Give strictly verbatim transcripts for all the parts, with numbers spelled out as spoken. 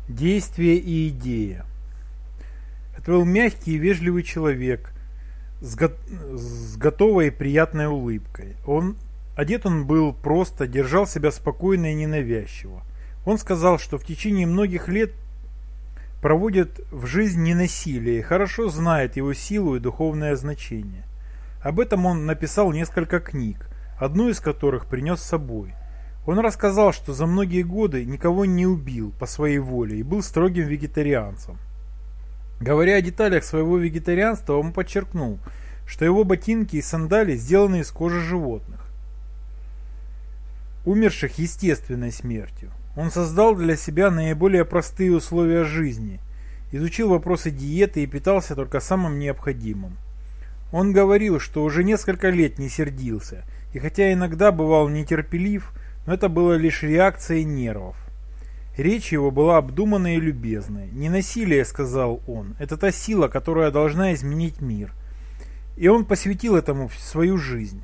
Действие и идея. Это был мягкий и вежливый человек с, го- с готовой и приятной улыбкой. Он, одет он был просто, держал себя спокойно и ненавязчиво. Он сказал, что в течение многих лет проводит в жизнь ненасилие и хорошо знает его силу и духовное значение. Об этом он написал несколько книг, одну из которых принес с собой. Он рассказал, что за многие годы никого не убил по своей воле и был строгим вегетарианцем. Говоря о деталях своего вегетарианства, он подчеркнул, что его ботинки и сандали сделаны из кожи животных, умерших естественной смертью. Он создал для себя наиболее простые условия жизни, изучил вопросы диеты и питался только самым необходимым. Он говорил, что уже несколько лет не сердился, и хотя иногда бывал нетерпелив, но это было лишь реакцией нервов. Речь его была обдуманной и любезной. «Не насилие, — сказал он, — это та сила, которая должна изменить мир». И он посвятил этому свою жизнь.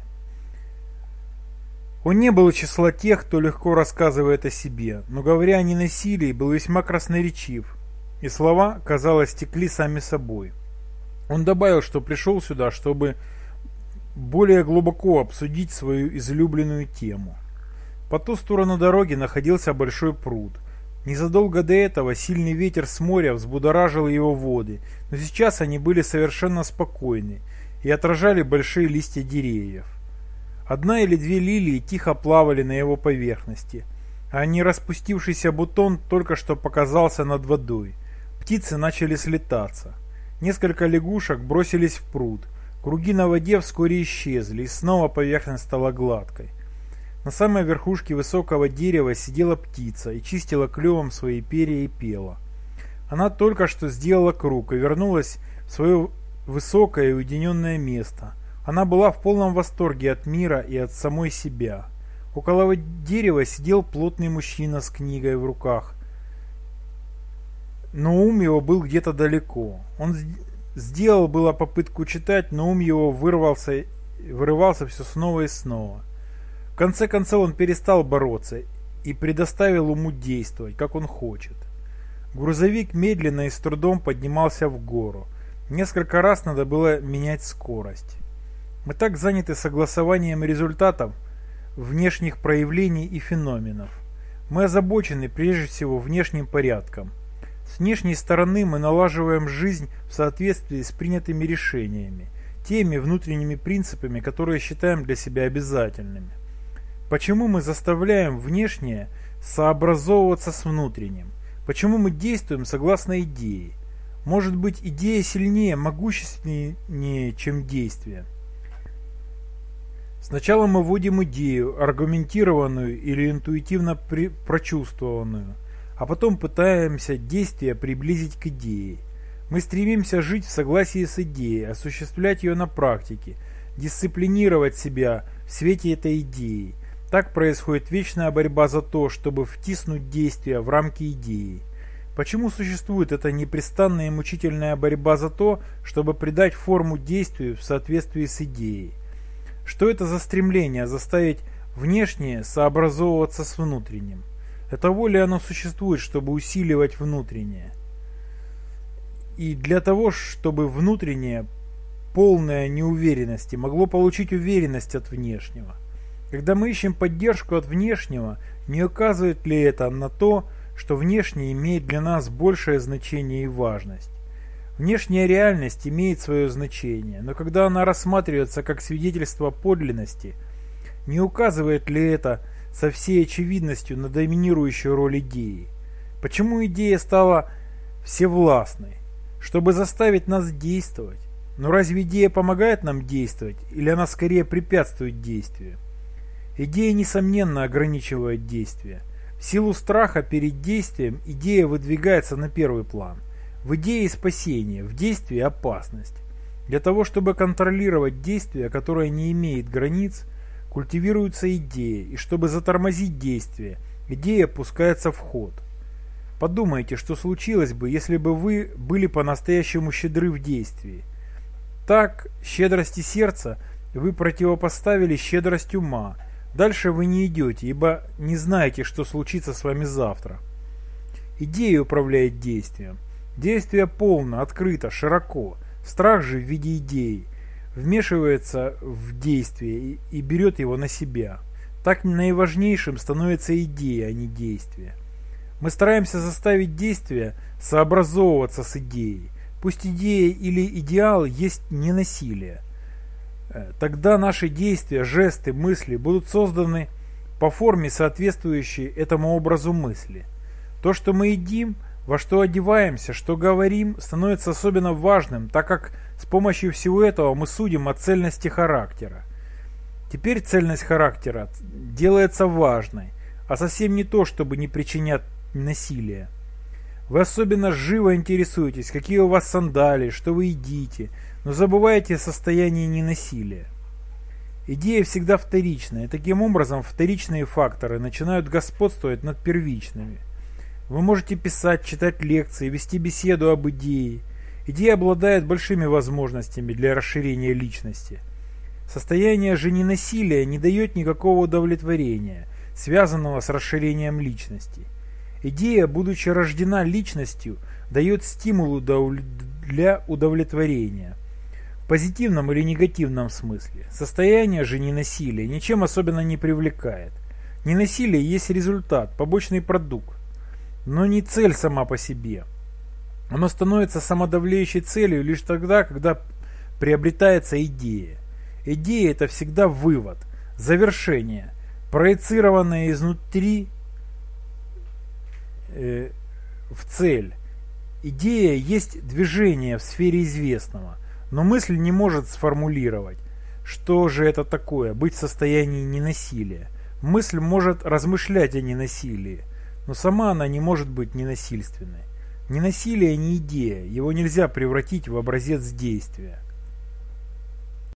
Он не был из числа тех, кто легко рассказывает о себе, но, говоря о ненасилии, был весьма красноречив, и слова, казалось, текли сами собой. Он добавил, что пришел сюда, чтобы более глубоко обсудить свою излюбленную тему. По ту сторону дороги находился большой пруд. Незадолго до этого сильный ветер с моря взбудоражил его воды, но сейчас они были совершенно спокойны и отражали большие листья деревьев. Одна или две лилии тихо плавали на его поверхности, а не распустившийся бутон только что показался над водой. Птицы начали слетаться. Несколько лягушек бросились в пруд. Круги на воде вскоре исчезли, и снова поверхность стала гладкой. На самой верхушке высокого дерева сидела птица и чистила клювом свои перья и пела. Она только что сделала круг и вернулась в свое высокое и уединенное место. Она была в полном восторге от мира и от самой себя. Около дерева сидел плотный мужчина с книгой в руках, но ум его был где-то далеко. Он сделал было попытку читать, но ум его вырвался, вырывался все снова и снова. В конце концов он перестал бороться и предоставил уму действовать, как он хочет. Грузовик медленно и с трудом поднимался в гору. Несколько раз надо было менять скорость. Мы так заняты согласованием результатов, внешних проявлений и феноменов. Мы озабочены прежде всего внешним порядком. С внешней стороны мы налаживаем жизнь в соответствии с принятыми решениями, теми внутренними принципами, которые считаем для себя обязательными. Почему мы заставляем внешнее сообразовываться с внутренним? Почему мы действуем согласно идее? Может быть, идея сильнее, могущественнее, чем действие? Сначала мы вводим идею, аргументированную или интуитивно при- прочувствованную, а потом пытаемся действие приблизить к идее. Мы стремимся жить в согласии с идеей, осуществлять ее на практике, дисциплинировать себя в свете этой идеи. Так происходит вечная борьба за то, чтобы втиснуть действие в рамки идеи. Почему существует эта непрестанная и мучительная борьба за то, чтобы придать форму действию в соответствии с идеей? Что это за стремление заставить внешнее сообразовываться с внутренним? Для того ли оно существует, чтобы усиливать внутреннее? И для того, чтобы внутреннее, полное неуверенности, могло получить уверенность от внешнего. Когда мы ищем поддержку от внешнего, не указывает ли это на то, что внешнее имеет для нас большее значение и важность? Внешняя реальность имеет свое значение, но когда она рассматривается как свидетельство подлинности, не указывает ли это со всей очевидностью на доминирующую роль идеи? Почему идея стала всевластной? Чтобы заставить нас действовать. Но разве идея помогает нам действовать, или она скорее препятствует действию? Идея, несомненно, ограничивает действие. В силу страха перед действием идея выдвигается на первый план. В идее спасение, в действии опасность. Для того, чтобы контролировать действие, которое не имеет границ, культивируется идея, и чтобы затормозить действие, идея пускается в ход. Подумайте, что случилось бы, если бы вы были по-настоящему щедры в действии. Так, щедрости сердца вы противопоставили щедрость ума. Дальше вы не идете, ибо не знаете, что случится с вами завтра. Идея управляет действием. Действие полно, открыто, широко. Страх же в виде идеи вмешивается в действие и берет его на себя. Так наиважнейшим становится идея, а не действие. Мы стараемся заставить действие сообразовываться с идеей. Пусть идея или идеал есть не насилие. Тогда наши действия, жесты, мысли будут созданы по форме, соответствующей этому образу мысли. То, что мы едим, во что одеваемся, что говорим, становится особенно важным, так как с помощью всего этого мы судим о цельности характера. Теперь цельность характера делается важной, а совсем не то, чтобы не причинять насилия. Вы особенно живо интересуетесь, какие у вас сандалии, что вы едите, но забываете о состоянии ненасилия. Идея всегда вторична, и таким образом вторичные факторы начинают господствовать над первичными. Вы можете писать, читать лекции, вести беседу об идее. Идея обладает большими возможностями для расширения личности. Состояние же ненасилия не дает никакого удовлетворения, связанного с расширением личности. Идея, будучи рождена личностью, дает стимул для удовлетворения. В позитивном или негативном смысле. Состояние же ненасилия ничем особенно не привлекает. Ненасилие есть результат, побочный продукт, но не цель сама по себе. Оно становится самодавлеющей целью лишь тогда, когда приобретается идея. Идея – это всегда вывод, завершение, проецированное изнутри э, в цель. Идея есть движение в сфере известного, но мысль не может сформулировать, что же это такое, быть в состоянии ненасилия. Мысль может размышлять о ненасилии, но сама она не может быть ненасильственной. Ненасилие не идея, его нельзя превратить в образец действия.